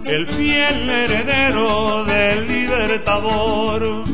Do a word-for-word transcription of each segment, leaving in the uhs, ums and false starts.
el fiel heredero del Libertador.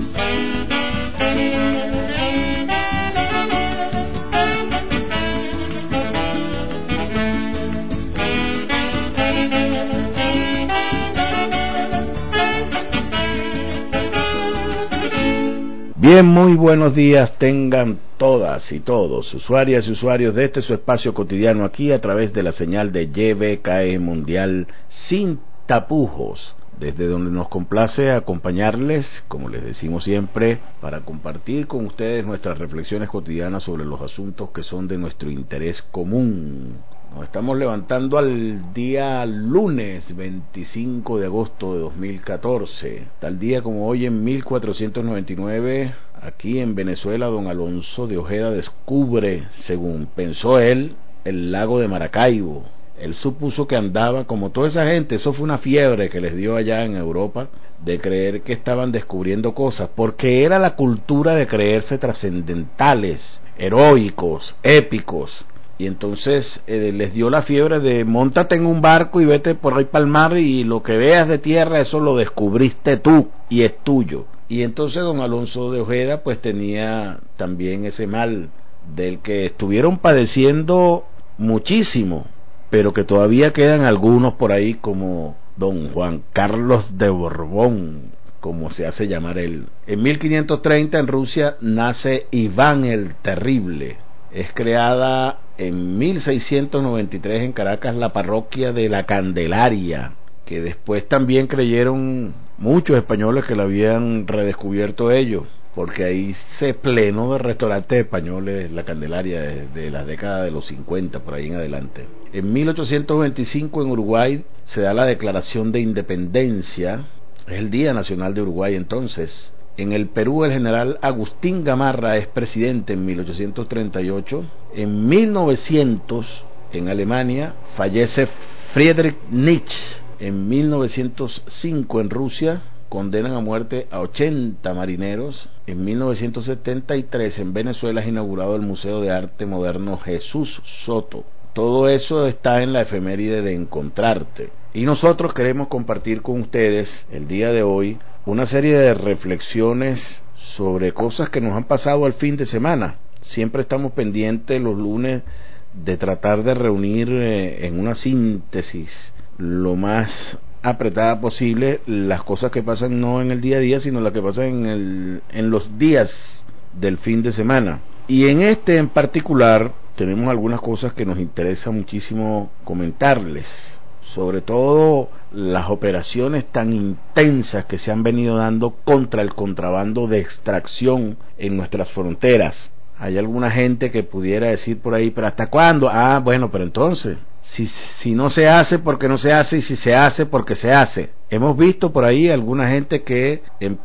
Bien, muy buenos días tengan todas y todos, usuarias y usuarios de este su espacio cotidiano aquí a través de la señal de Y B K E Mundial sin tapujos, desde donde nos complace acompañarles, como les decimos siempre, para compartir con ustedes nuestras reflexiones cotidianas sobre los asuntos que son de nuestro interés común. Nos estamos levantando al día lunes veinticinco de agosto de dos mil catorce. Tal día como hoy en mil cuatrocientos noventa y nueve, aquí en Venezuela, don Alonso de Ojeda descubre, según pensó él, el lago de Maracaibo. Él supuso que andaba, como toda esa gente, eso fue una fiebre que les dio allá en Europa, de creer que estaban descubriendo cosas, porque era la cultura de creerse trascendentales, heroicos, épicos. Y entonces eh, les dio la fiebre de móntate en un barco y vete por ahí para el mar y lo que veas de tierra, eso lo descubriste tú y es tuyo. Y entonces don Alonso de Ojeda pues tenía también ese mal del que estuvieron padeciendo muchísimo, pero que todavía quedan algunos por ahí, como don Juan Carlos de Borbón, como se hace llamar él. En mil quinientos treinta en Rusia nace Iván el Terrible. Es creada en mil seiscientos noventa y tres en Caracas la parroquia de la Candelaria, que después también creyeron muchos españoles que la habían redescubierto ellos, porque ahí se plenó de restaurantes españoles la Candelaria desde la década de los cincuenta, por ahí en adelante. En mil ochocientos veinticinco en Uruguay se da la Declaración de Independencia, es el Día Nacional de Uruguay entonces. En el Perú el general Agustín Gamarra es presidente en mil ochocientos treinta y ocho. En mil novecientos en Alemania fallece Friedrich Nietzsche. En mil novecientos cinco en Rusia condenan a muerte a ochenta marineros. En mil novecientos setenta y tres en Venezuela es inaugurado el Museo de Arte Moderno Jesús Soto. Todo eso está en la efeméride de Encontrarte. Y nosotros queremos compartir con ustedes el día de hoy una serie de reflexiones sobre cosas que nos han pasado al fin de semana. Siempre estamos pendientes los lunes de tratar de reunir eh, en una síntesis lo más apretada posible las cosas que pasan no en el día a día, sino las que pasan en, el, en los días del fin de semana. Y en este en particular tenemos algunas cosas que nos interesa muchísimo comentarles, sobre todo las operaciones tan intensas que se han venido dando contra el contrabando de extracción en nuestras fronteras. Hay alguna gente que pudiera decir por ahí, pero ¿hasta cuándo? Ah, bueno, pero entonces, si, si no se hace, ¿por qué no se hace? Y si se hace, ¿por qué se hace? Hemos visto por ahí alguna gente que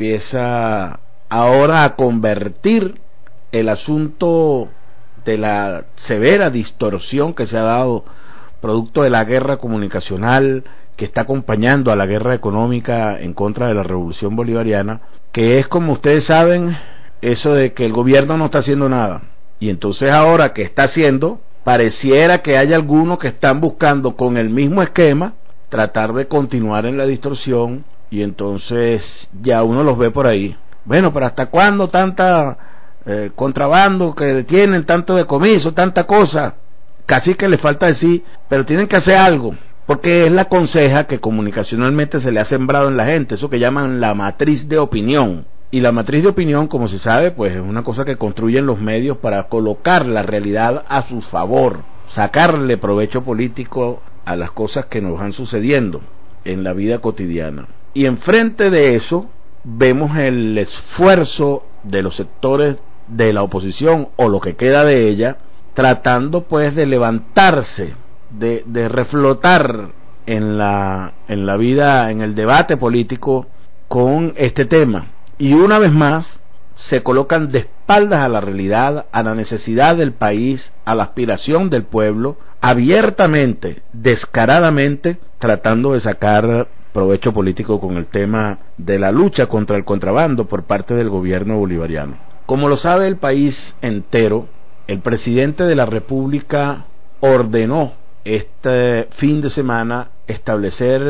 empieza ahora a convertir el asunto de la severa distorsión que se ha dado producto de la guerra comunicacional que está acompañando a la guerra económica en contra de la revolución bolivariana, que es, como ustedes saben, eso de que el gobierno no está haciendo nada, y entonces ahora que está haciendo, pareciera que hay algunos que están buscando con el mismo esquema tratar de continuar en la distorsión, y entonces ya uno los ve por ahí. Bueno, pero ¿hasta cuándo tanta eh, contrabando que detienen, tanto decomiso, tanta cosa? Casi que le falta decir, pero tienen que hacer algo, porque es la conseja que comunicacionalmente se le ha sembrado en la gente, eso que llaman la matriz de opinión. Y la matriz de opinión, como se sabe, pues es una cosa que construyen los medios para colocar la realidad a su favor, sacarle provecho político a las cosas que nos van sucediendo en la vida cotidiana. Y enfrente de eso vemos el esfuerzo de los sectores de la oposición, o lo que queda de ella, tratando pues de levantarse, de, de reflotar en la, en la vida, en el debate político con este tema. Y una vez más se colocan de espaldas a la realidad, a la necesidad del país, a la aspiración del pueblo, abiertamente, descaradamente, tratando de sacar provecho político con el tema de la lucha contra el contrabando por parte del gobierno bolivariano. Como lo sabe el país entero, el presidente de la República ordenó este fin de semana establecer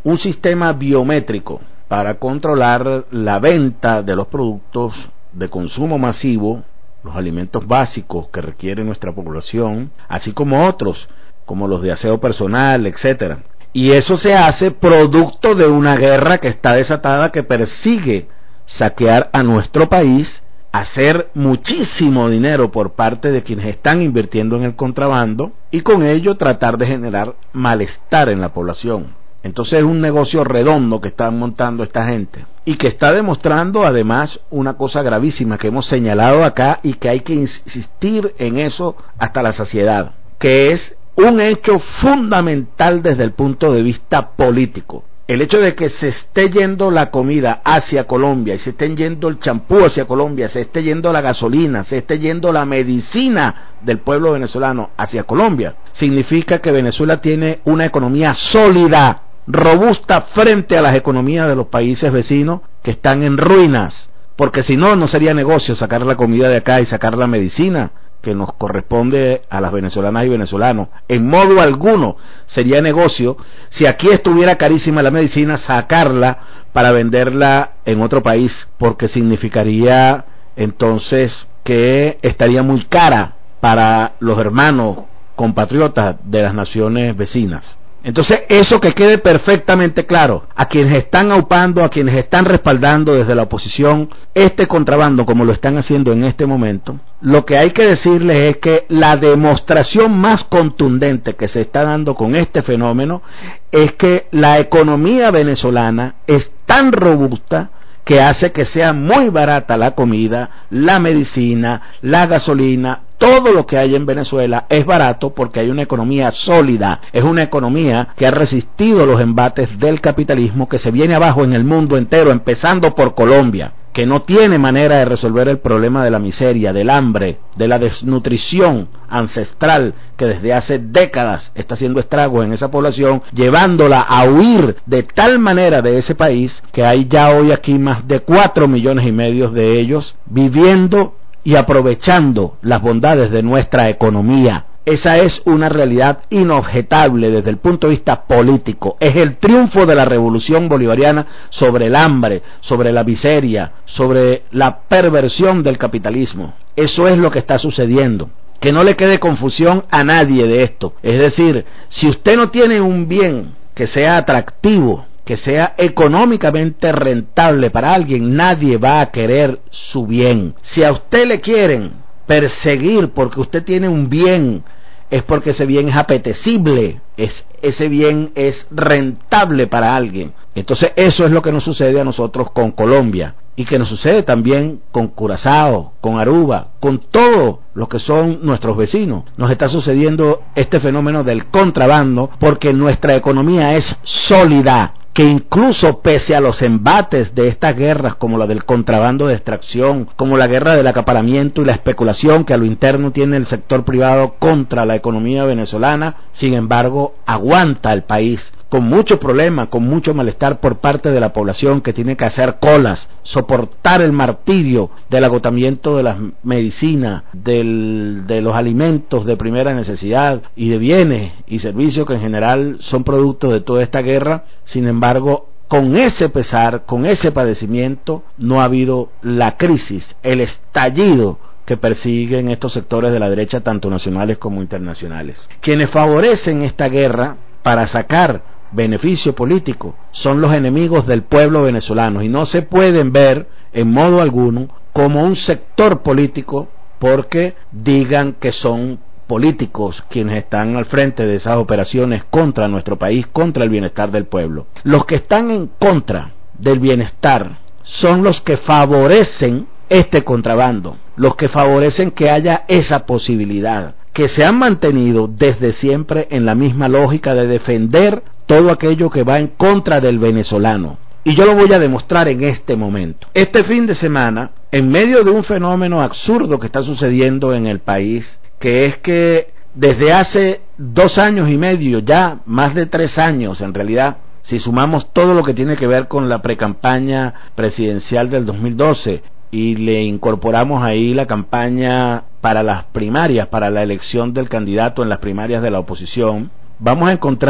un sistema biométrico para controlar la venta de los productos de consumo masivo, los alimentos básicos que requiere nuestra población, así como otros, como los de aseo personal, etcétera. Y eso se hace producto de una guerra que está desatada, que persigue saquear a nuestro país, hacer muchísimo dinero por parte de quienes están invirtiendo en el contrabando y con ello tratar de generar malestar en la población. Entonces es un negocio redondo que están montando esta gente y que está demostrando además una cosa gravísima que hemos señalado acá y que hay que insistir en eso hasta la saciedad, que es un hecho fundamental desde el punto de vista político. El hecho de que se esté yendo la comida hacia Colombia y se esté yendo el champú hacia Colombia, se esté yendo la gasolina, se esté yendo la medicina del pueblo venezolano hacia Colombia, significa que Venezuela tiene una economía sólida, robusta frente a las economías de los países vecinos que están en ruinas, porque si no, no sería negocio sacar la comida de acá y sacar la medicina que nos corresponde a las venezolanas y venezolanos. En modo alguno sería negocio si aquí estuviera carísima la medicina, sacarla para venderla en otro país, porque significaría entonces que estaría muy cara para los hermanos compatriotas de las naciones vecinas. Entonces, eso que quede perfectamente claro a quienes están aupando, a quienes están respaldando desde la oposición este contrabando como lo están haciendo en este momento, lo que hay que decirles es que la demostración más contundente que se está dando con este fenómeno es que la economía venezolana es tan robusta que hace que sea muy barata la comida, la medicina, la gasolina, todo lo que hay en Venezuela es barato porque hay una economía sólida, es una economía que ha resistido los embates del capitalismo que se viene abajo en el mundo entero, empezando por Colombia, que no tiene manera de resolver el problema de la miseria, del hambre, de la desnutrición ancestral que desde hace décadas está haciendo estragos en esa población, llevándola a huir de tal manera de ese país que hay ya hoy aquí más de cuatro millones y medio de ellos viviendo y aprovechando las bondades de nuestra economía. Esa es una realidad inobjetable desde el punto de vista político. Es el triunfo de la revolución bolivariana sobre el hambre, sobre la miseria, sobre la perversión del capitalismo. Eso es lo que está sucediendo. Que no le quede confusión a nadie de esto. Es decir, si usted no tiene un bien que sea atractivo, que sea económicamente rentable para alguien, nadie va a querer su bien. Si a usted le quieren perseguir porque usted tiene un bien, es porque ese bien es apetecible, es, ese bien es rentable para alguien. Entonces eso es lo que nos sucede a nosotros con Colombia, y que nos sucede también con Curazao, con Aruba, con todos los que son nuestros vecinos. Nos está sucediendo este fenómeno del contrabando porque nuestra economía es sólida, que incluso pese a los embates de estas guerras, como la del contrabando de extracción, como la guerra del acaparamiento y la especulación que a lo interno tiene el sector privado contra la economía venezolana, sin embargo, aguanta el país, con mucho problema, con mucho malestar por parte de la población que tiene que hacer colas, soportar el martirio del agotamiento de las medicinas, del, de los alimentos de primera necesidad y de bienes y servicios que en general son productos de toda esta guerra. Sin embargo, con ese pesar, con ese padecimiento, no ha habido la crisis, el estallido que persiguen estos sectores de la derecha, tanto nacionales como internacionales. Quienes favorecen esta guerra para sacar beneficio político son los enemigos del pueblo venezolano y no se pueden ver en modo alguno como un sector político porque digan que son políticos quienes están al frente de esas operaciones contra nuestro país, contra el bienestar del pueblo. Los que están en contra del bienestar son los que favorecen este contrabando, los que favorecen que haya esa posibilidad, que se han mantenido desde siempre en la misma lógica de defender todo aquello que va en contra del venezolano. Y yo lo voy a demostrar en este momento. Este fin de semana, en medio de un fenómeno absurdo que está sucediendo en el país, que es que desde hace dos años y medio, ya más de tres años en realidad, si sumamos todo lo que tiene que ver con la precampaña presidencial del dos mil doce y le incorporamos ahí la campaña para las primarias, para la elección del candidato en las primarias de la oposición, vamos a encontrar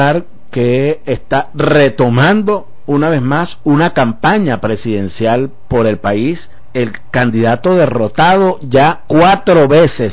que está retomando una vez más una campaña presidencial por el país, el candidato derrotado ya cuatro veces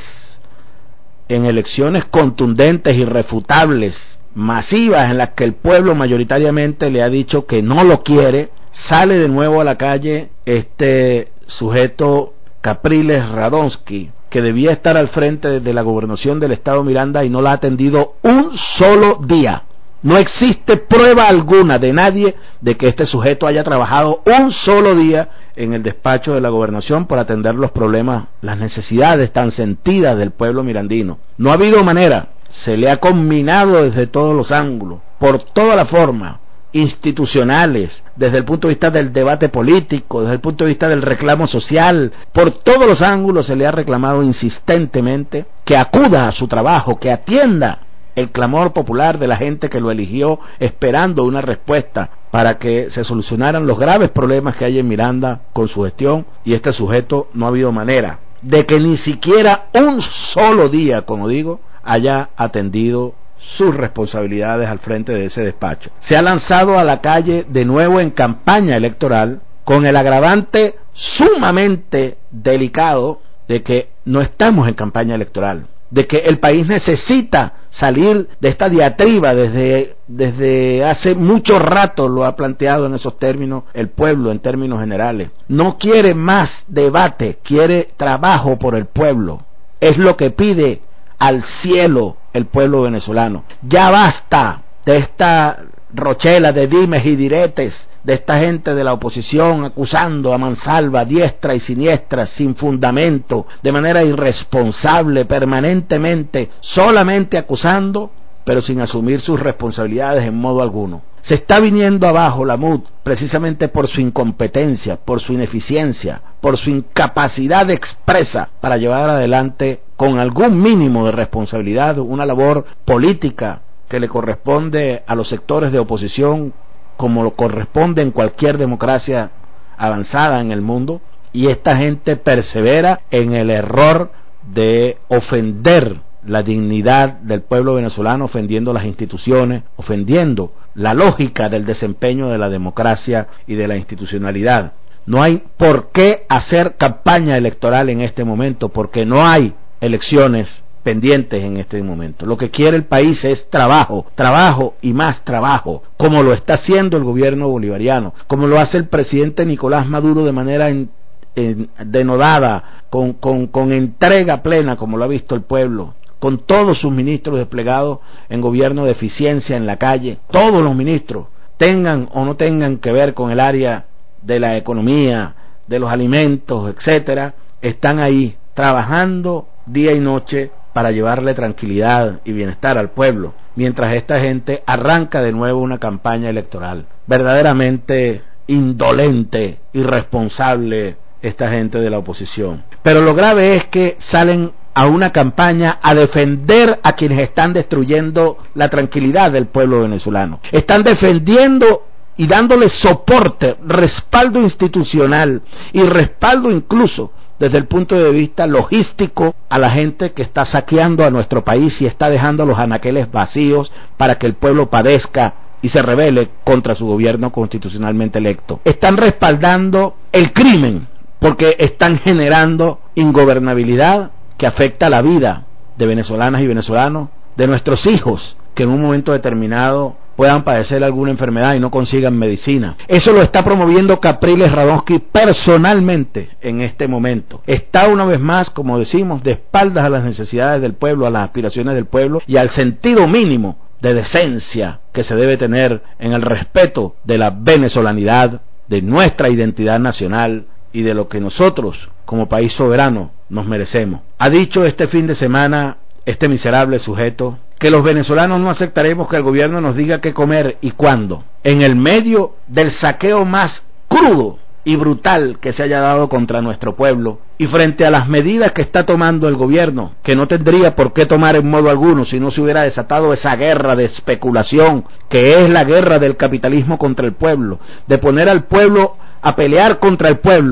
en elecciones contundentes, irrefutables, masivas, en las que el pueblo mayoritariamente le ha dicho que no lo quiere. Sale de nuevo a la calle este sujeto Capriles Radonsky, que debía estar al frente de la gobernación del estado Miranda y no la ha atendido un solo día. No existe prueba alguna de nadie de que este sujeto haya trabajado un solo día en el despacho de la gobernación por atender los problemas, las necesidades tan sentidas del pueblo mirandino. No ha habido manera, se le ha combinado desde todos los ángulos, por toda la forma, institucionales, desde el punto de vista del debate político, desde el punto de vista del reclamo social, por todos los ángulos se le ha reclamado insistentemente que acuda a su trabajo, que atienda el clamor popular de la gente que lo eligió esperando una respuesta para que se solucionaran los graves problemas que hay en Miranda con su gestión, y este sujeto no ha habido manera de que ni siquiera un solo día, como digo, haya atendido sus responsabilidades al frente de ese despacho. Se ha lanzado a la calle de nuevo en campaña electoral con el agravante sumamente delicado de que no estamos en campaña electoral, de que el país necesita salir de esta diatriba desde, desde hace mucho rato, lo ha planteado en esos términos el pueblo en términos generales. No quiere más debate, quiere trabajo por el pueblo. Es lo que pide al cielo el pueblo venezolano. Ya basta de esta rochela de dimes y diretes de esta gente de la oposición acusando a mansalva, diestra y siniestra, sin fundamento, de manera irresponsable, permanentemente, solamente acusando, pero sin asumir sus responsabilidades en modo alguno. Se está viniendo abajo la M U D precisamente por su incompetencia, por su ineficiencia, por su incapacidad expresa para llevar adelante con algún mínimo de responsabilidad una labor política que le corresponde a los sectores de oposición, como lo corresponde en cualquier democracia avanzada en el mundo, y esta gente persevera en el error de ofender la dignidad del pueblo venezolano, ofendiendo las instituciones, ofendiendo la lógica del desempeño de la democracia y de la institucionalidad. No hay por qué hacer campaña electoral en este momento, porque no hay elecciones pendientes en este momento. Lo que quiere el país es trabajo, trabajo y más trabajo, como lo está haciendo el gobierno bolivariano, como lo hace el presidente Nicolás Maduro de manera en, en, denodada, con, con, con entrega plena, como lo ha visto el pueblo, con todos sus ministros desplegados en gobierno de eficiencia en la calle. Todos los ministros, tengan o no tengan que ver con el área de la economía, de los alimentos, etcétera, están ahí trabajando día y noche para llevarle tranquilidad y bienestar al pueblo, mientras esta gente arranca de nuevo una campaña electoral. Verdaderamente indolente, irresponsable esta gente de la oposición. Pero lo grave es que salen a una campaña a defender a quienes están destruyendo la tranquilidad del pueblo venezolano. Están defendiendo y dándole soporte, respaldo institucional y respaldo incluso desde el punto de vista logístico a la gente que está saqueando a nuestro país y está dejando los anaqueles vacíos para que el pueblo padezca y se rebele contra su gobierno constitucionalmente electo. Están respaldando el crimen porque están generando ingobernabilidad que afecta la vida de venezolanas y venezolanos, de nuestros hijos que en un momento determinado puedan padecer alguna enfermedad y no consigan medicina. Eso lo está promoviendo Capriles Radonsky personalmente en este momento. Está una vez más, como decimos, de espaldas a las necesidades del pueblo, a las aspiraciones del pueblo y al sentido mínimo de decencia que se debe tener en el respeto de la venezolanidad, de nuestra identidad nacional y de lo que nosotros, como país soberano, nos merecemos. Ha dicho este fin de semana este miserable sujeto que los venezolanos no aceptaremos que el gobierno nos diga qué comer y cuándo, en el medio del saqueo más crudo y brutal que se haya dado contra nuestro pueblo, y frente a las medidas que está tomando el gobierno, que no tendría por qué tomar en modo alguno si no se hubiera desatado esa guerra de especulación, que es la guerra del capitalismo contra el pueblo, de poner al pueblo a pelear contra el pueblo,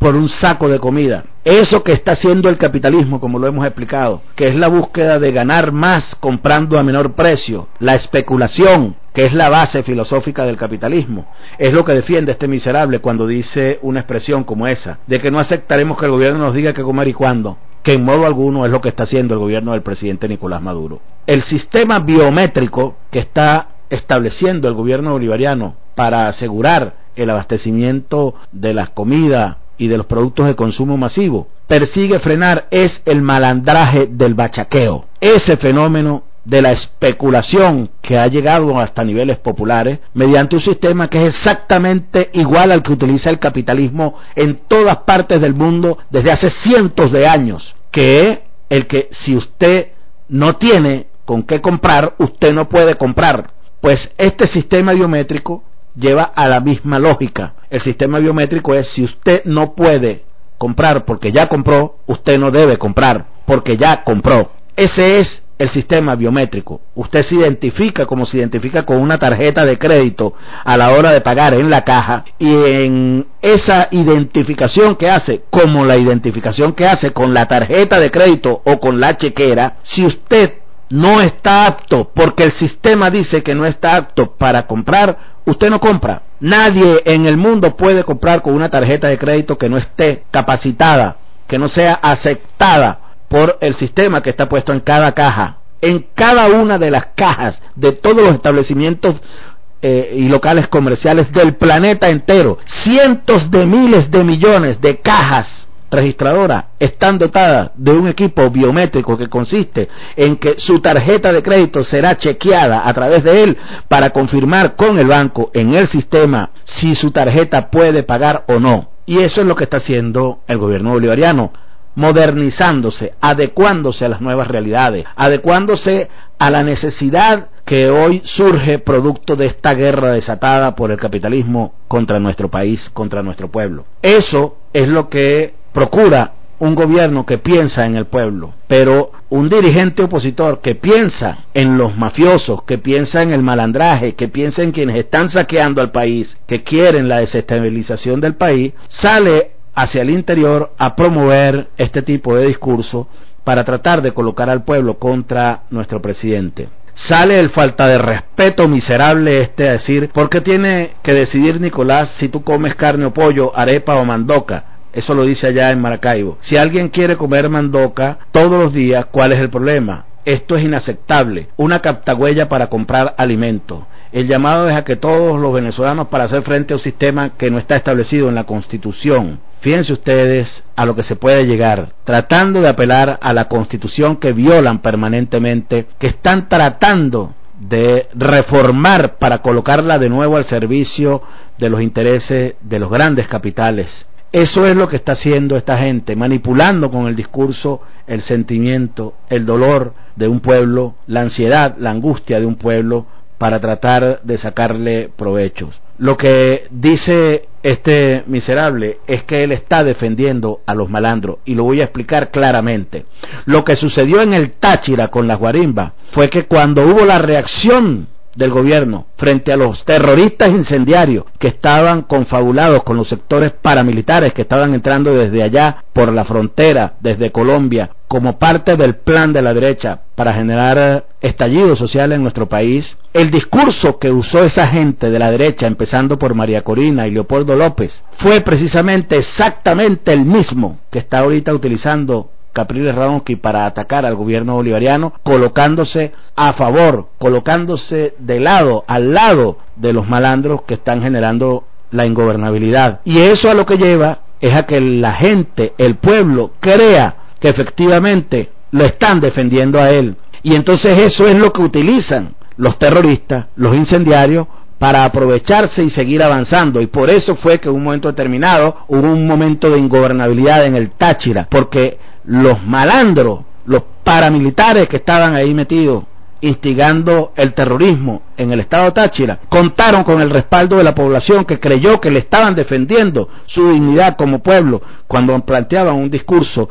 por un saco de comida. Eso que está haciendo el capitalismo, como lo hemos explicado, que es la búsqueda de ganar más comprando a menor precio, la especulación, que es la base filosófica del capitalismo, es lo que defiende este miserable cuando dice una expresión como esa, de que no aceptaremos que el gobierno nos diga qué comer y cuándo, que en modo alguno es lo que está haciendo el gobierno del presidente Nicolás Maduro. El sistema biométrico que está estableciendo el gobierno bolivariano para asegurar el abastecimiento de las comidas y de los productos de consumo masivo, persigue frenar es el malandraje del bachaqueo, ese fenómeno de la especulación que ha llegado hasta niveles populares mediante un sistema que es exactamente igual al que utiliza el capitalismo en todas partes del mundo desde hace cientos de años, que es el que si usted no tiene con qué comprar, usted no puede comprar. Pues este sistema biométrico lleva a la misma lógica. El sistema biométrico es: si usted no puede comprar porque ya compró, usted no debe comprar porque ya compró. Ese es el sistema biométrico. Usted se identifica como se identifica con una tarjeta de crédito a la hora de pagar en la caja, y en esa identificación que hace, como la identificación que hace con la tarjeta de crédito o con la chequera, si usted no está apto porque el sistema dice que no está apto para comprar, usted no compra. Nadie en el mundo puede comprar con una tarjeta de crédito que no esté capacitada, que no sea aceptada por el sistema que está puesto en cada caja. En cada una de las cajas de todos los establecimientos eh, y locales comerciales del planeta entero, cientos de miles de millones de cajas registradoras están dotadas de un equipo biométrico que consiste en que su tarjeta de crédito será chequeada a través de él para confirmar con el banco en el sistema si su tarjeta puede pagar o no. Y eso es lo que está haciendo el gobierno bolivariano, modernizándose, adecuándose a las nuevas realidades, adecuándose a la necesidad que hoy surge producto de esta guerra desatada por el capitalismo contra nuestro país, contra nuestro pueblo. Eso es lo que procura un gobierno que piensa en el pueblo, pero un dirigente opositor que piensa en los mafiosos, que piensa en el malandraje, que piensa en quienes están saqueando al país, que quieren la desestabilización del país, sale hacia el interior a promover este tipo de discurso para tratar de colocar al pueblo contra nuestro presidente. Sale el falta de respeto miserable este a decir: ¿por qué tiene que decidir Nicolás si tú comes carne o pollo, arepa o mandoca? Eso lo dice allá en Maracaibo. Si alguien quiere comer mandoca todos los días, ¿cuál es el problema? Esto es inaceptable. Una captagüeya para comprar alimentos. El llamado es a que todos los venezolanos, para hacer frente a un sistema que no está establecido en la Constitución, fíjense ustedes a lo que se puede llegar, tratando de apelar a la Constitución que violan permanentemente, que están tratando de reformar para colocarla de nuevo al servicio de los intereses de los grandes capitales. Eso es lo que está haciendo esta gente, manipulando con el discurso el sentimiento, el dolor de un pueblo, la ansiedad, la angustia de un pueblo, para tratar de sacarle provechos. Lo que dice este miserable es que él está defendiendo a los malandros, y lo voy a explicar claramente. Lo que sucedió en el Táchira con las guarimbas fue que cuando hubo la reacción del gobierno frente a los terroristas incendiarios que estaban confabulados con los sectores paramilitares que estaban entrando desde allá por la frontera, desde Colombia, como parte del plan de la derecha para generar estallido social en nuestro país, el discurso que usó esa gente de la derecha, empezando por María Corina y Leopoldo López, fue precisamente exactamente el mismo que está ahorita utilizando Capriles Radonsky para atacar al gobierno bolivariano, colocándose a favor, colocándose de lado, al lado de los malandros que están generando la ingobernabilidad. Y eso a lo que lleva es a que la gente, el pueblo, crea que efectivamente lo están defendiendo a él. Y entonces eso es lo que utilizan los terroristas, los incendiarios, para aprovecharse y seguir avanzando. Y por eso fue que en un momento determinado hubo un momento de ingobernabilidad en el Táchira, porque los malandros, los paramilitares que estaban ahí metidos instigando el terrorismo en el estado de Táchira, contaron con el respaldo de la población, que creyó que le estaban defendiendo su dignidad como pueblo cuando planteaban un discurso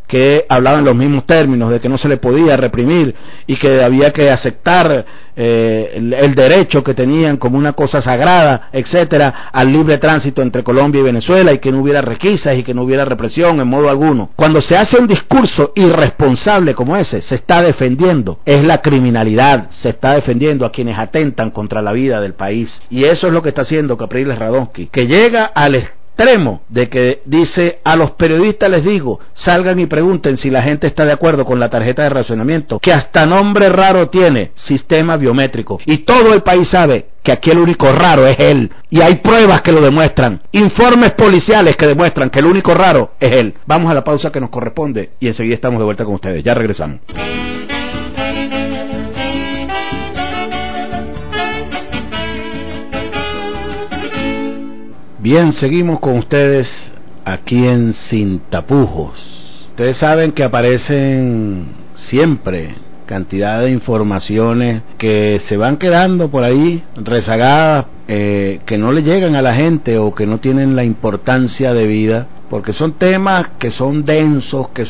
que hablaban los mismos términos, de que no se le podía reprimir y que había que aceptar eh, el, el derecho que tenían como una cosa sagrada, etcétera, al libre tránsito entre Colombia y Venezuela, y que no hubiera requisas y que no hubiera represión en modo alguno. Cuando se hace un discurso irresponsable como ese, se está defendiendo, es la criminalidad, se está defendiendo a quienes atentan contra la vida del país, y eso es lo que está haciendo Capriles Radonsky, que llega al extremo de que dice: a los periodistas les digo, salgan y pregunten si la gente está de acuerdo con la tarjeta de racionamiento, que hasta nombre raro tiene, sistema biométrico, y todo el país sabe que aquí el único raro es él, y hay pruebas que lo demuestran, informes policiales que demuestran que el único raro es él. Vamos a la pausa que nos corresponde y enseguida estamos de vuelta con ustedes, ya regresamos. Bien, seguimos con ustedes aquí en Sin Tapujos. Ustedes saben que aparecen siempre cantidad de informaciones que se van quedando por ahí rezagadas, eh, que no le llegan a la gente o que no tienen la importancia debida, porque son temas que son densos, que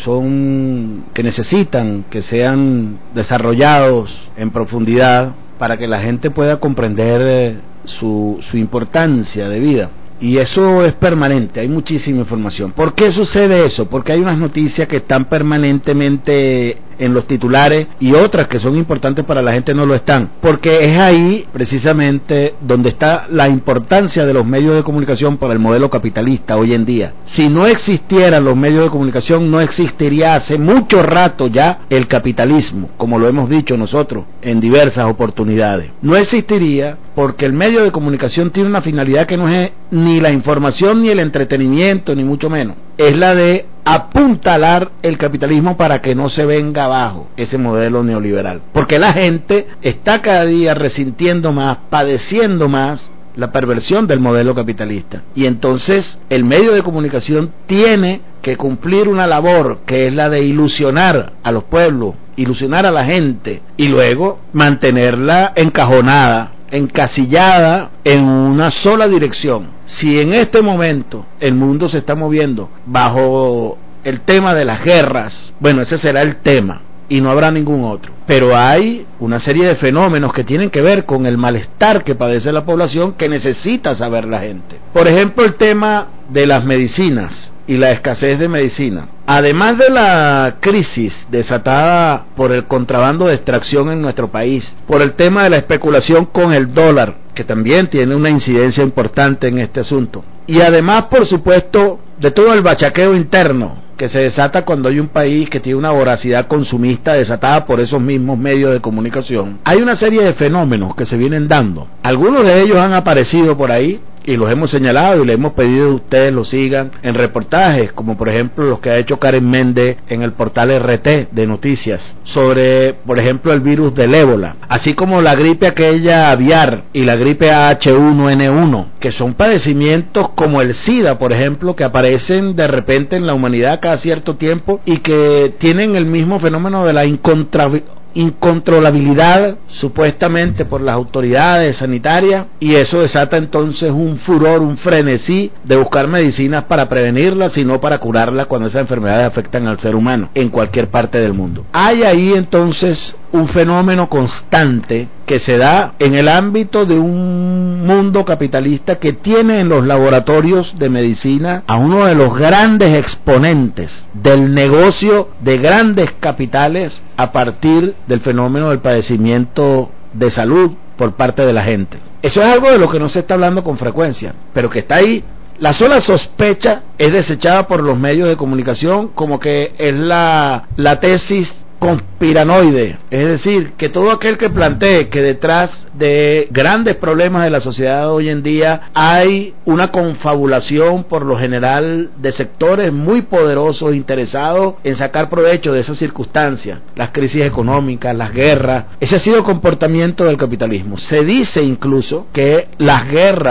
son que necesitan que sean desarrollados en profundidad para que la gente pueda comprender eh, su, su importancia debida. Y eso es permanente, hay muchísima información. ¿Por qué sucede eso? Porque hay unas noticias que están permanentemente en los titulares y otras que son importantes para la gente no lo están, porque es ahí precisamente donde está la importancia de los medios de comunicación para el modelo capitalista hoy en día. Si no existieran los medios de comunicación, no existiría hace mucho rato ya el capitalismo, como lo hemos dicho nosotros en diversas oportunidades. No existiría porque el medio de comunicación tiene una finalidad que no es ni la información ni el entretenimiento, ni mucho menos, es la de apuntalar el capitalismo para que no se venga abajo ese modelo neoliberal, porque la gente está cada día resintiendo más, padeciendo más la perversión del modelo capitalista, y entonces el medio de comunicación tiene que cumplir una labor que es la de ilusionar a los pueblos, ilusionar a la gente y luego mantenerla encajonada, encasillada en una sola dirección. Si en este momento el mundo se está moviendo bajo el tema de las guerras, bueno, ese será el tema y no habrá ningún otro, pero hay una serie de fenómenos que tienen que ver con el malestar que padece la población, que necesita saber la gente. Por ejemplo, el tema de las medicinas y la escasez de medicina. Además de la crisis desatada por el contrabando de extracción en nuestro país, por el tema de la especulación con el dólar, que también tiene una incidencia importante en este asunto, y además, por supuesto, de todo el bachaqueo interno que se desata cuando hay un país que tiene una voracidad consumista desatada por esos mismos medios de comunicación. Hay una serie de fenómenos que se vienen dando. Algunos de ellos han aparecido por ahí y los hemos señalado y le hemos pedido que ustedes lo sigan en reportajes, como por ejemplo los que ha hecho Karen Méndez en el portal R T de noticias sobre, por ejemplo, el virus del ébola, así como la gripe aquella aviar y la gripe H uno N uno, que son padecimientos como el SIDA, por ejemplo, que aparecen de repente en la humanidad cada cierto tiempo y que tienen el mismo fenómeno de la incontrabilidad incontrolabilidad supuestamente por las autoridades sanitarias, y eso desata entonces un furor, un frenesí de buscar medicinas para prevenirla, sino para curarla cuando esas enfermedades afectan al ser humano en cualquier parte del mundo. Hay ahí entonces un fenómeno constante que se da en el ámbito de un mundo capitalista que tiene en los laboratorios de medicina a uno de los grandes exponentes del negocio de grandes capitales a partir del fenómeno del padecimiento de salud por parte de la gente. Eso es algo de lo que no se está hablando con frecuencia, pero que está ahí. La sola sospecha es desechada por los medios de comunicación como que es la, la tesis conspiranoide, es decir, que todo aquel que plantee que detrás de grandes problemas de la sociedad hoy en día hay una confabulación por lo general de sectores muy poderosos interesados en sacar provecho de esas circunstancias, las crisis económicas, las guerras, ese ha sido el comportamiento del capitalismo. Se dice incluso que las guerras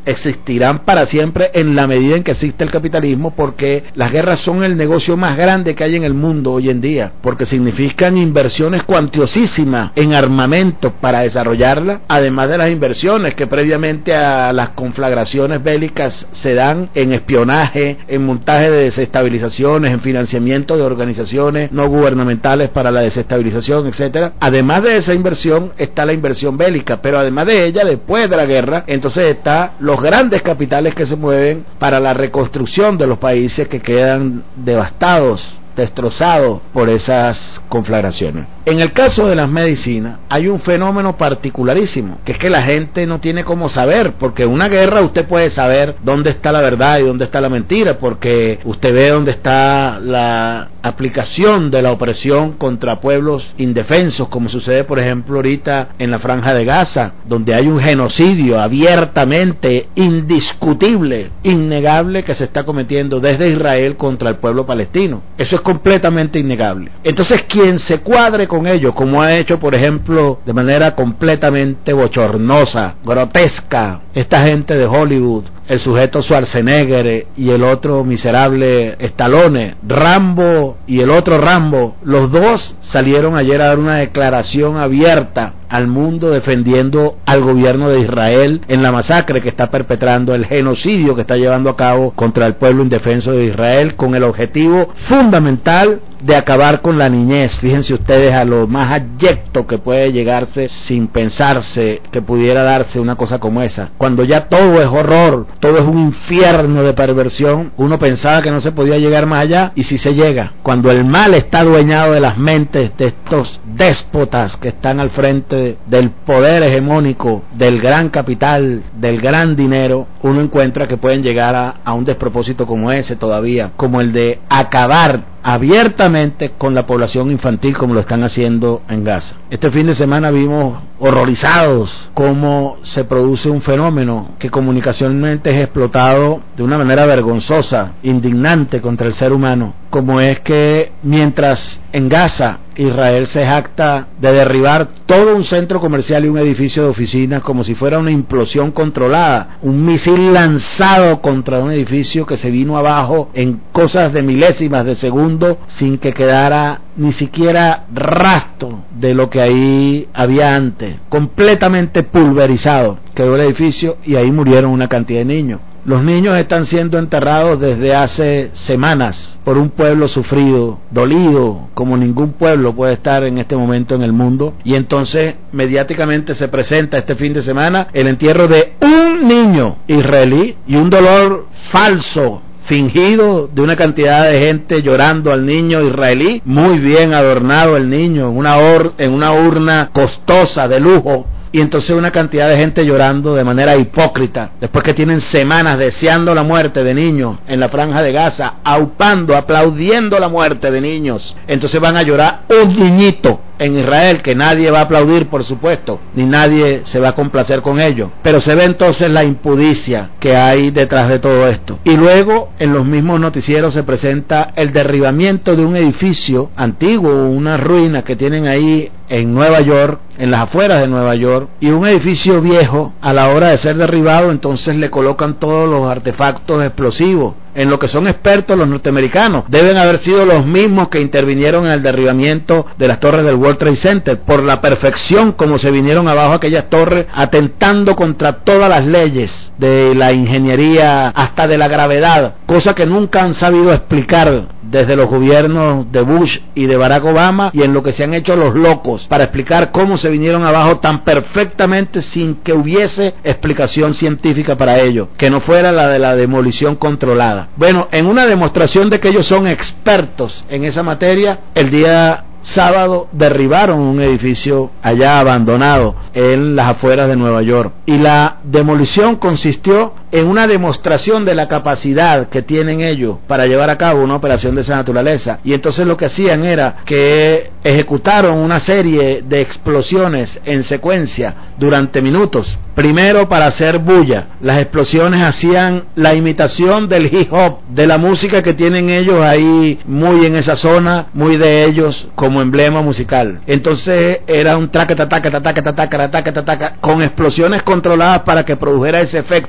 existirán para siempre en la medida en que existe el capitalismo, porque las guerras son el negocio más grande que hay en el mundo hoy en día, porque significan inversiones cuantiosísimas en armamento para desarrollarla, además de las inversiones que previamente a las conflagraciones bélicas se dan en espionaje, en montaje de desestabilizaciones, en financiamiento de organizaciones no gubernamentales para la desestabilización, etcétera. Además de esa inversión está la inversión bélica, pero además de ella, después de la guerra, entonces está los grandes capitales que se mueven para la reconstrucción de los países que quedan devastados, destrozados por esas conflagraciones. En el caso de las medicinas hay un fenómeno particularísimo, que es que la gente no tiene cómo saber, porque en una guerra usted puede saber dónde está la verdad y dónde está la mentira, porque usted ve dónde está la aplicación de la opresión contra pueblos indefensos, como sucede por ejemplo ahorita en la Franja de Gaza, donde hay un genocidio abiertamente indiscutible, innegable, que se está cometiendo desde Israel contra el pueblo palestino. Eso es completamente innegable. Entonces, quien se cuadre con ello, como ha hecho por ejemplo de manera completamente bochornosa, grotesca, esta gente de Hollywood, el sujeto Schwarzenegger y el otro miserable Stallone, Rambo y el otro Rambo, los dos salieron ayer a dar una declaración abierta al mundo defendiendo al gobierno de Israel en la masacre que está perpetrando, el genocidio que está llevando a cabo contra el pueblo indefenso de Israel, con el objetivo fundamental de acabar con la niñez. Fíjense ustedes a lo más abyecto que puede llegarse sin pensarse que pudiera darse una cosa como esa. Cuando ya todo es horror, todo es un infierno de perversión, uno pensaba que no se podía llegar más allá, y si se llega. Cuando el mal está adueñado de las mentes de estos déspotas que están al frente del poder hegemónico, del gran capital, del gran dinero, uno encuentra que pueden llegar a, a un despropósito como ese todavía, como el de acabar abiertamente con la población infantil, como lo están haciendo en Gaza. Este fin de semana vimos horrorizados cómo se produce un fenómeno que comunicacionalmente es explotado de una manera vergonzosa, indignante contra el ser humano, como es que mientras en Gaza Israel se jacta de derribar todo un centro comercial y un edificio de oficinas como si fuera una implosión controlada, un misil lanzado contra un edificio que se vino abajo en cosas de milésimas de segundo sin que quedara ni siquiera rastro de lo que ahí había antes, completamente pulverizado quedó el edificio, y ahí murieron una cantidad de niños. Los niños están siendo enterrados desde hace semanas por un pueblo sufrido, dolido, como ningún pueblo puede estar en este momento en el mundo, y entonces mediáticamente se presenta este fin de semana el entierro de un niño israelí y un dolor falso, fingido, de una cantidad de gente llorando al niño israelí, muy bien adornado el niño, en una, or, en una urna costosa de lujo, y entonces una cantidad de gente llorando de manera hipócrita, después que tienen semanas deseando la muerte de niños en la Franja de Gaza, aupando, aplaudiendo la muerte de niños, entonces van a llorar un niñito en Israel, que nadie va a aplaudir, por supuesto, ni nadie se va a complacer con ello, pero se ve entonces la impudicia que hay detrás de todo esto. Y luego en los mismos noticieros se presenta el derribamiento de un edificio antiguo, una ruina que tienen ahí en Nueva York, en las afueras de Nueva York, y un edificio viejo, a la hora de ser derribado, entonces le colocan todos los artefactos explosivos. En lo que son expertos los norteamericanos, deben haber sido los mismos que intervinieron en el derribamiento de las torres del World Trade Center, por la perfección como se vinieron abajo aquellas torres, atentando contra todas las leyes de la ingeniería, hasta de la gravedad, cosa que nunca han sabido explicar desde los gobiernos de Bush y de Barack Obama, y en lo que se han hecho los locos para explicar cómo se vinieron abajo tan perfectamente sin que hubiese explicación científica para ello, que no fuera la de la demolición controlada. Bueno, en una demostración de que ellos son expertos en esa materia, el día sábado derribaron un edificio allá abandonado en las afueras de Nueva York, y la demolición consistió en una demostración de la capacidad que tienen ellos para llevar a cabo una operación de esa naturaleza. Y entonces lo que hacían era que ejecutaron una serie de explosiones en secuencia durante minutos, primero para hacer bulla. Las explosiones hacían la imitación del hip hop, de la música que tienen ellos ahí muy en esa zona, muy de ellos como emblema musical. Entonces era un traca taca taca taca taca taca con explosiones controladas para que produjera ese efecto musical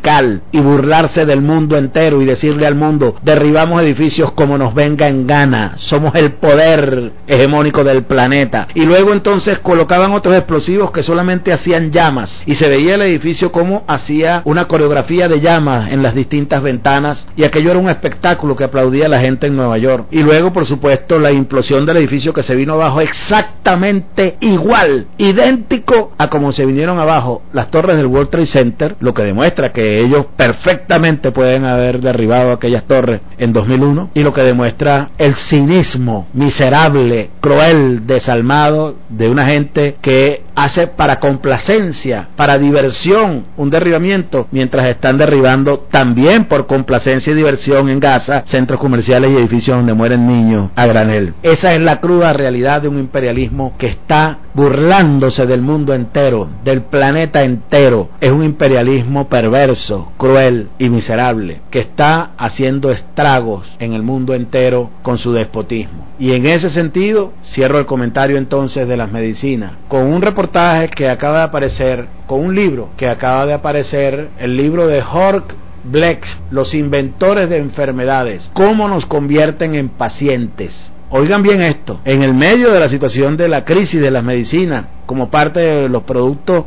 radical y burlarse del mundo entero y decirle al mundo: derribamos edificios como nos venga en gana, somos el poder hegemónico del planeta. Y luego entonces colocaban otros explosivos que solamente hacían llamas y se veía el edificio como hacía una coreografía de llamas en las distintas ventanas, y aquello era un espectáculo que aplaudía la gente en Nueva York. Y luego, por supuesto, la implosión del edificio, que se vino abajo exactamente igual, idéntico a como se vinieron abajo las torres del World Trade Center, lo que demuestra que ellos perfectamente pueden haber derribado aquellas torres en dos mil uno, y lo que demuestra el cinismo miserable, cruel, desalmado de una gente que hace para complacencia, para diversión, un derribamiento, mientras están derribando también por complacencia y diversión en Gaza centros comerciales y edificios donde mueren niños a granel. Esa es la cruda realidad de un imperialismo que está burlándose del mundo entero, del planeta entero. Es un imperialismo perverso, cruel y miserable, que está haciendo estragos en el mundo entero con su despotismo. Y en ese sentido, cierro el comentario entonces de las medicinas, con un reportaje que acaba de aparecer, con un libro que acaba de aparecer, el libro de Jorg Bleck, Los inventores de enfermedades, cómo nos convierten en pacientes. Oigan bien esto: en el medio de la situación de la crisis de las medicinas, como parte de los productos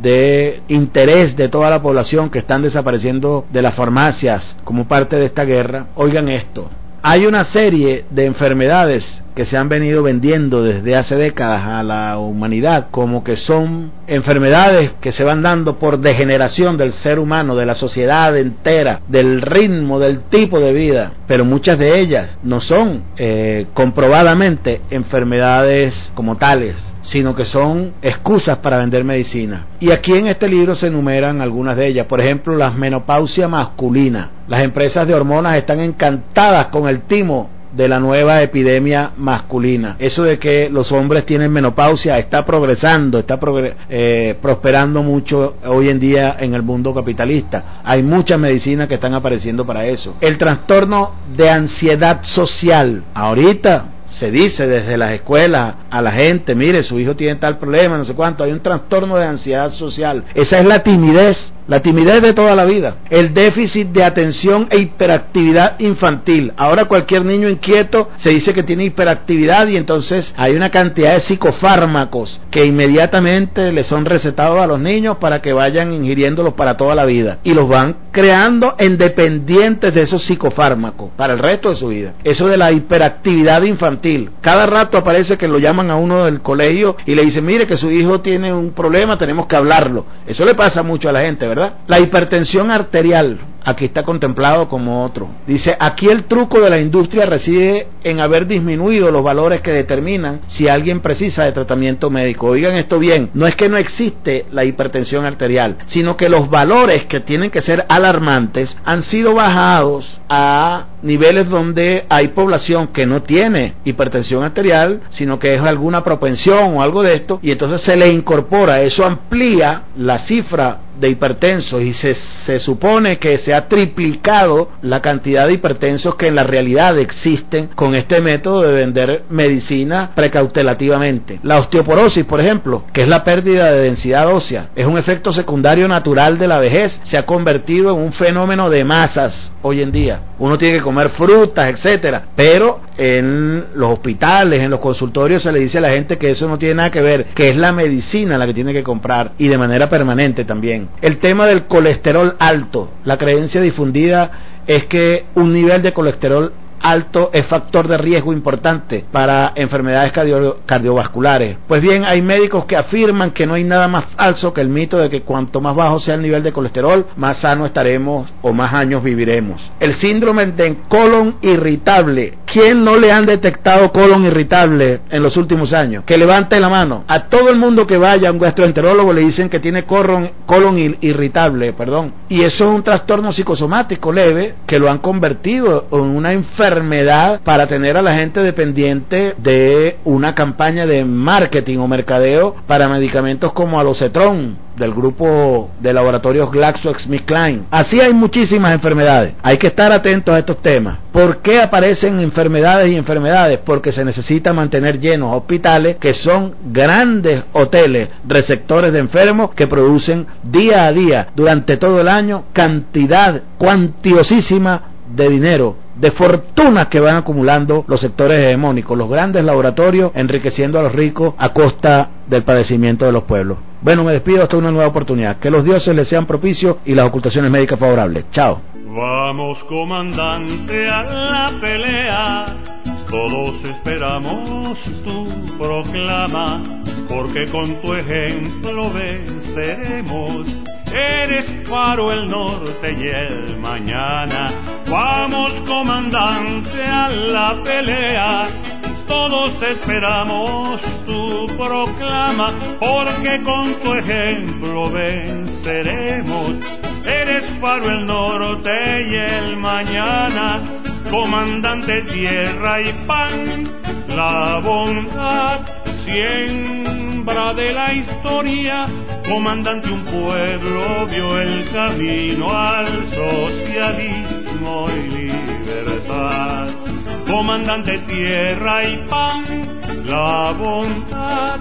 de interés de toda la población que están desapareciendo de las farmacias como parte de esta guerra, oigan esto: hay una serie de enfermedades que se han venido vendiendo desde hace décadas a la humanidad como que son enfermedades que se van dando por degeneración del ser humano, de la sociedad entera, del ritmo, del tipo de vida, pero muchas de ellas no son eh, comprobadamente enfermedades como tales, sino que son excusas para vender medicina. Y aquí en este libro se enumeran algunas de ellas. Por ejemplo, la menopausia masculina. Las empresas de hormonas están encantadas con el timo de la nueva epidemia masculina. Eso de que los hombres tienen menopausia está progresando, está progre- eh, prosperando mucho hoy en día en el mundo capitalista. Hay muchas medicinas que están apareciendo para eso. El trastorno de ansiedad social. Ahorita se dice desde las escuelas a la gente: mire, su hijo tiene tal problema, no sé cuánto, hay un trastorno de ansiedad social. Esa es la timidez, la timidez de toda la vida. El déficit de atención e hiperactividad infantil. Ahora cualquier niño inquieto se dice que tiene hiperactividad, y entonces hay una cantidad de psicofármacos que inmediatamente le son recetados a los niños para que vayan ingiriéndolos para toda la vida, y los van creando en dependientes de esos psicofármacos para el resto de su vida. Eso de la hiperactividad infantil. Cada rato aparece que lo llaman a uno del colegio y le dicen: mire, que su hijo tiene un problema, tenemos que hablarlo. Eso le pasa mucho a la gente, ¿verdad? La hipertensión arterial, aquí está contemplado como otro. Dice: aquí el truco de la industria reside en haber disminuido los valores que determinan si alguien precisa de tratamiento médico. Oigan esto bien: no es que no existe la hipertensión arterial, sino que los valores, que tienen que ser alarmantes, han sido bajados a niveles donde hay población que no tiene hipertensión arterial, sino que es alguna propensión o algo de esto, y entonces se le incorpora. Eso amplía la cifra de hipertensos, y se, se supone que se ha triplicado la cantidad de hipertensos que en la realidad existen con este método de vender medicina precautelativamente. La osteoporosis, por ejemplo, que es la pérdida de densidad ósea, es un efecto secundario natural de la vejez, se ha convertido en un fenómeno de masas hoy en día. Uno tiene que comer frutas, etcétera, pero en los hospitales, en los consultorios, se le dice a la gente que eso no tiene nada que ver, que es la medicina la que tiene que comprar, y de manera permanente también. El tema del colesterol alto. La creencia difundida es que un nivel de colesterol alto es factor de riesgo importante para enfermedades cardio- cardiovasculares. Pues bien, hay médicos que afirman que no hay nada más falso que el mito de que cuanto más bajo sea el nivel de colesterol, más sano estaremos o más años viviremos. El síndrome de colon irritable. ¿Quién no le han detectado colon irritable en los últimos años? Que levante la mano. A todo el mundo que vaya a un gastroenterólogo le dicen que tiene colon, colon irritable, perdón. Y eso es un trastorno psicosomático leve que lo han convertido en una enfermedad enfermedad para tener a la gente dependiente de una campaña de marketing o mercadeo para medicamentos como Alocetrón, del grupo de laboratorios GlaxoSmithKline. Así hay muchísimas enfermedades. Hay que estar atentos a estos temas. ¿Por qué aparecen enfermedades y enfermedades? Porque se necesita mantener llenos hospitales, que son grandes hoteles receptores de enfermos que producen día a día, durante todo el año, cantidad cuantiosísima de dinero, de fortunas que van acumulando los sectores hegemónicos, los grandes laboratorios, enriqueciendo a los ricos a costa del padecimiento de los pueblos. Bueno, me despido hasta una nueva oportunidad. Que los dioses les sean propicios y las ocultaciones médicas favorables. Chao. Vamos, comandante, a la pelea. Todos esperamos tu proclama, porque con tu ejemplo venceremos. Eres faro el norte y el mañana. Vamos, comandante, a la pelea. Todos esperamos tu proclama, porque con tu ejemplo venceremos. Eres faro el norte y el mañana, comandante, tierra y pan, la bondad, siembra de la historia. Comandante, un pueblo vio el camino al socialismo y libertad. Comandante, tierra y pan, la bondad,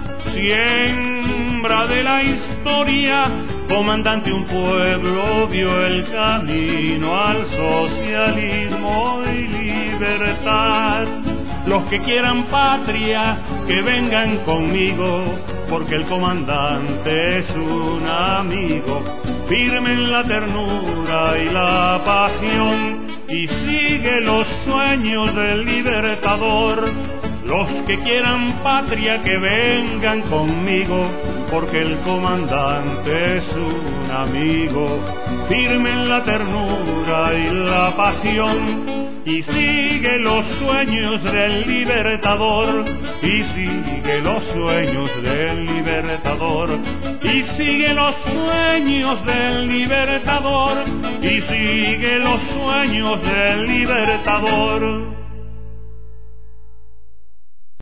siembra de la historia. Comandante, un pueblo vio el camino al socialismo y libertad. Los que quieran patria, que vengan conmigo, porque el comandante es un amigo. Firme en la ternura y la pasión, y sigue los sueños del libertador. Los que quieran patria, que vengan conmigo, porque el comandante es un amigo. Firme en la ternura y la pasión, y sigue los sueños del libertador, y sigue los sueños del libertador, y sigue los sueños del libertador, y sigue los sueños del libertador.